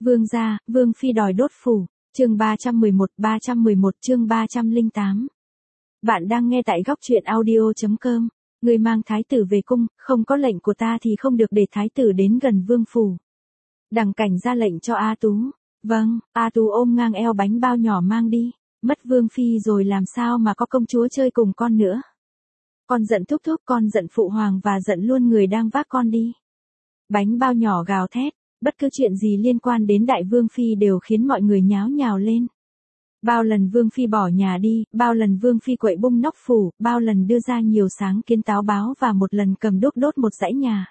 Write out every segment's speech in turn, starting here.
Vương gia, Vương phi đòi đốt phủ. Chương 311 chương 308. Bạn đang nghe tại góc truyện audio.com. Người mang thái tử về cung, không có lệnh của ta thì không được để thái tử đến gần vương phủ. Đằng Cảnh ra lệnh cho A Tú. Vâng, A Tú ôm ngang eo bánh bao nhỏ mang đi. Mất vương phi rồi làm sao mà có công chúa chơi cùng con nữa. Con giận thúc thúc, con giận phụ hoàng và giận luôn người đang vác con đi. Bánh bao nhỏ gào thét. Bất cứ chuyện gì liên quan đến đại vương phi đều khiến mọi người nháo nhào lên. Bao lần vương phi bỏ nhà đi, bao lần vương phi quậy bung nóc phủ, bao lần đưa ra nhiều sáng kiến táo báo và một lần cầm đuốc đốt một dãy nhà.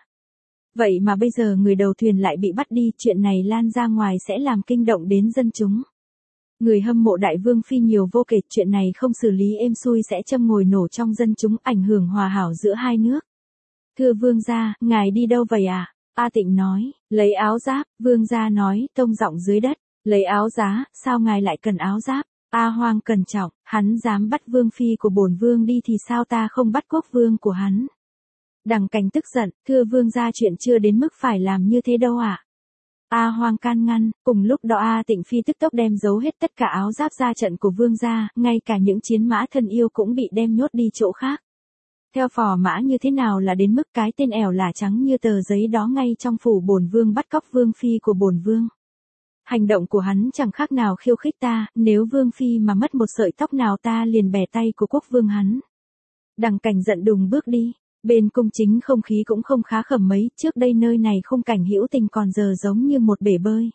Vậy mà bây giờ người đầu thuyền lại bị bắt đi, chuyện này lan ra ngoài sẽ làm kinh động đến dân chúng. Người hâm mộ đại vương phi nhiều vô kể, chuyện này không xử lý êm xuôi sẽ châm ngòi nổ trong dân chúng, ảnh hưởng hòa hảo giữa hai nước. Thưa vương gia, ngài đi đâu vậy à? A Tịnh nói, lấy áo giáp. Vương gia nói, tông giọng dưới đất, lấy áo giá, sao ngài lại cần áo giáp? A Hoang cẩn trọng, hắn dám bắt vương phi của bổn vương đi thì sao ta không bắt quốc vương của hắn? Đằng Cảnh tức giận, thưa vương gia, chuyện chưa đến mức phải làm như thế đâu ạ. A Hoang can ngăn, cùng lúc đó A Tịnh phi tức tốc đem giấu hết tất cả áo giáp ra trận của vương gia, ngay cả những chiến mã thân yêu cũng bị đem nhốt đi chỗ khác. Theo phò mã như thế nào là đến mức cái tên ẻo lả trắng như tờ giấy đó ngay trong phủ bổn vương bắt cóc vương phi của bổn vương. Hành động của hắn chẳng khác nào khiêu khích ta, nếu vương phi mà mất một sợi tóc nào ta liền bẻ tay của quốc vương hắn. Đằng Cảnh giận đùng bước đi, bên cung chính không khí cũng không khá khẩm mấy, trước đây nơi này khung cảnh hữu tình còn giờ giống như một bể bơi.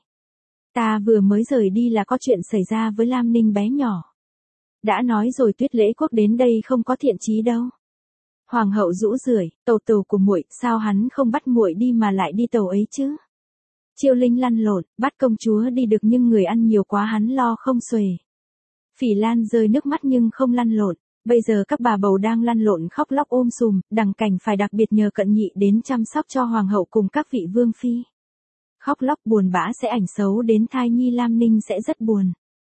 Ta vừa mới rời đi là có chuyện xảy ra với Lam Ninh bé nhỏ. Đã nói rồi Tuyết Lễ Quốc đến đây không có thiện chí đâu. Hoàng hậu rũ rượi, tàu của muội, sao hắn không bắt muội đi mà lại đi tàu ấy chứ? Chiêu Linh lăn lộn, bắt công chúa đi được nhưng người ăn nhiều quá hắn lo không xuể. Phỉ Lan rơi nước mắt nhưng không lăn lộn, bây giờ các bà bầu đang lăn lộn khóc lóc ôm sùm, Đằng Cảnh phải đặc biệt nhờ Cận Nhị đến chăm sóc cho hoàng hậu cùng các vị vương phi. Khóc lóc buồn bã sẽ ảnh xấu đến thai nhi Lam Ninh sẽ rất buồn.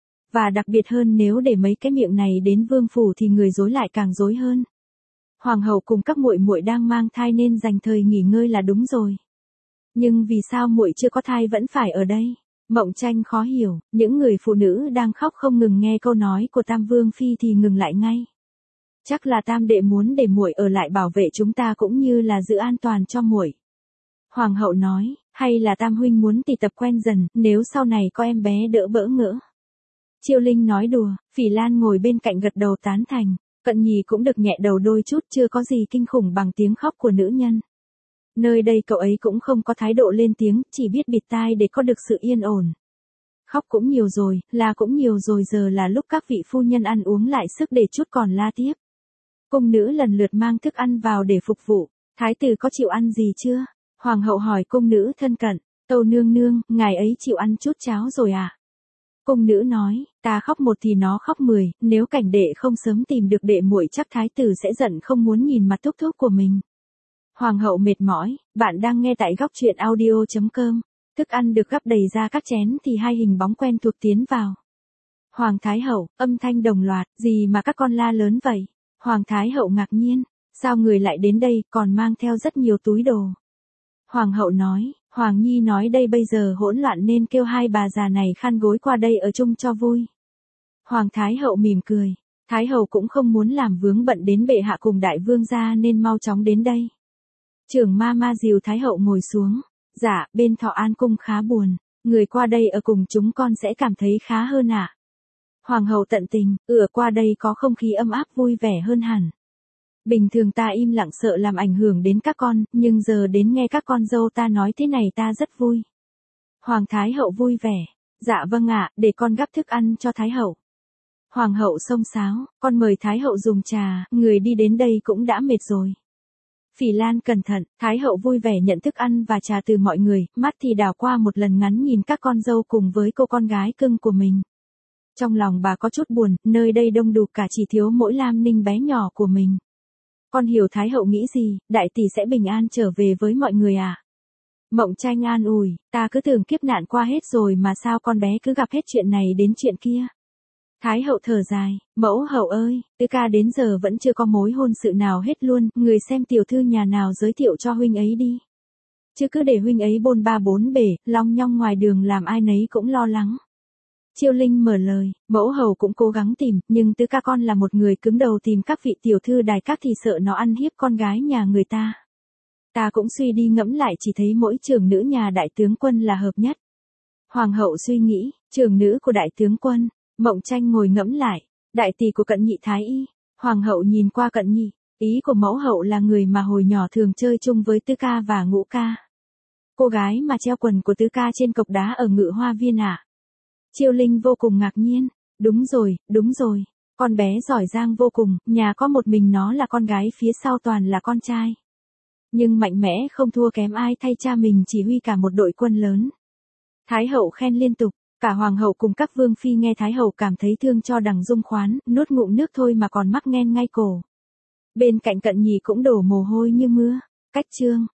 Và đặc biệt hơn nếu để mấy cái miệng này đến vương phủ thì người rối lại càng rối hơn. Hoàng hậu cùng các muội muội đang mang thai nên dành thời nghỉ ngơi là đúng rồi. Nhưng vì sao muội chưa có thai vẫn phải ở đây? Mộng Tranh khó hiểu, những người phụ nữ đang khóc không ngừng nghe câu nói của Tam Vương phi thì ngừng lại ngay. Chắc là Tam đệ muốn để muội ở lại bảo vệ chúng ta cũng như là giữ an toàn cho muội. Hoàng hậu nói, hay là Tam huynh muốn tỉ tập quen dần, nếu sau này có em bé đỡ bỡ ngỡ. Chiêu Linh nói đùa, Phỉ Lan ngồi bên cạnh gật đầu tán thành. Cận Nhì cũng được nhẹ đầu đôi chút, chưa có gì kinh khủng bằng tiếng khóc của nữ nhân. Nơi đây cậu ấy cũng không có thái độ lên tiếng, chỉ biết bịt tai để có được sự yên ổn. Khóc cũng nhiều rồi, la cũng nhiều rồi, giờ là lúc các vị phu nhân ăn uống lại sức để chút còn la tiếp. Cung nữ lần lượt mang thức ăn vào để phục vụ. Thái tử có chịu ăn gì chưa? Hoàng hậu hỏi cung nữ thân cận. Tâu nương nương, ngài ấy chịu ăn chút cháo rồi à? Cung nữ nói, ta khóc một thì nó khóc 10, nếu Cảnh đệ không sớm tìm được đệ muội chắc thái tử sẽ giận không muốn nhìn mặt thúc thúc của mình. Hoàng hậu mệt mỏi, bạn đang nghe tại góc truyện audio.com. Thức ăn được gắp đầy ra các chén thì hai hình bóng quen thuộc tiến vào. Hoàng thái hậu, âm thanh đồng loạt, gì mà các con la lớn vậy? Hoàng thái hậu ngạc nhiên, sao người lại đến đây còn mang theo rất nhiều túi đồ? Hoàng hậu nói, Hoàng nhi nói đây bây giờ hỗn loạn nên kêu hai bà già này khăn gối qua đây ở chung cho vui. Hoàng thái hậu mỉm cười, thái hậu cũng không muốn làm vướng bận đến bệ hạ cùng đại vương gia nên mau chóng đến đây. Trưởng ma dìu thái hậu ngồi xuống, dạ, bên Thọ An cung khá buồn, người qua đây ở cùng chúng con sẽ cảm thấy khá hơn ạ. Hoàng hậu tận tình, qua đây có không khí ấm áp vui vẻ hơn hẳn. Bình thường ta im lặng sợ làm ảnh hưởng đến các con, nhưng giờ đến nghe các con dâu ta nói thế này ta rất vui. Hoàng thái hậu vui vẻ, dạ vâng ạ, để con gắp thức ăn cho thái hậu. Hoàng hậu xông xáo, con mời thái hậu dùng trà, người đi đến đây cũng đã mệt rồi. Phỉ Lan cẩn thận, thái hậu vui vẻ nhận thức ăn và trà từ mọi người, mắt thì đảo qua một lần ngắn nhìn các con dâu cùng với cô con gái cưng của mình. Trong lòng bà có chút buồn, nơi đây đông đủ cả chỉ thiếu mỗi Lam Ninh bé nhỏ của mình. Con hiểu thái hậu nghĩ gì, đại tỷ sẽ bình an trở về với mọi người à? Mộng Tranh an ủi, ta cứ tưởng kiếp nạn qua hết rồi mà sao con bé cứ gặp hết chuyện này đến chuyện kia. Thái hậu thở dài, mẫu hậu ơi, Tứ ca đến giờ vẫn chưa có mối hôn sự nào hết luôn, người xem tiểu thư nhà nào giới thiệu cho huynh ấy đi. chứ cứ để huynh ấy bôn ba bốn bể, long nhong ngoài đường làm ai nấy cũng lo lắng. Chiêu Linh mở lời, mẫu hầu cũng cố gắng tìm, nhưng Tứ ca con là một người cứng đầu, tìm các vị tiểu thư đài các thì sợ nó ăn hiếp con gái nhà người ta. Ta cũng suy đi ngẫm lại, chỉ thấy mỗi trưởng nữ nhà đại tướng quân là hợp nhất. Hoàng hậu suy nghĩ, trưởng nữ của đại tướng quân, Mộng Tranh ngồi ngẫm lại, đại tỷ của Cận Nhị thái y. Hoàng hậu nhìn qua Cận Nhị, ý của mẫu hậu là người mà hồi nhỏ thường chơi chung với Tứ ca và Ngũ ca. Cô gái mà treo quần của Tứ ca trên cộc đá ở Ngự Hoa Viên à? Chiêu Linh vô cùng ngạc nhiên, đúng rồi, con bé giỏi giang vô cùng, nhà có một mình nó là con gái, phía sau toàn là con trai. Nhưng mạnh mẽ không thua kém ai, thay cha mình chỉ huy cả một đội quân lớn. Thái hậu khen liên tục, cả hoàng hậu cùng các vương phi nghe thái hậu cảm thấy thương cho Đằng Dung Khoán, nuốt ngụm nước thôi mà còn mắc nghẹn ngay cổ. Bên cạnh Cận Nhì cũng đổ mồ hôi như mưa. Cách chương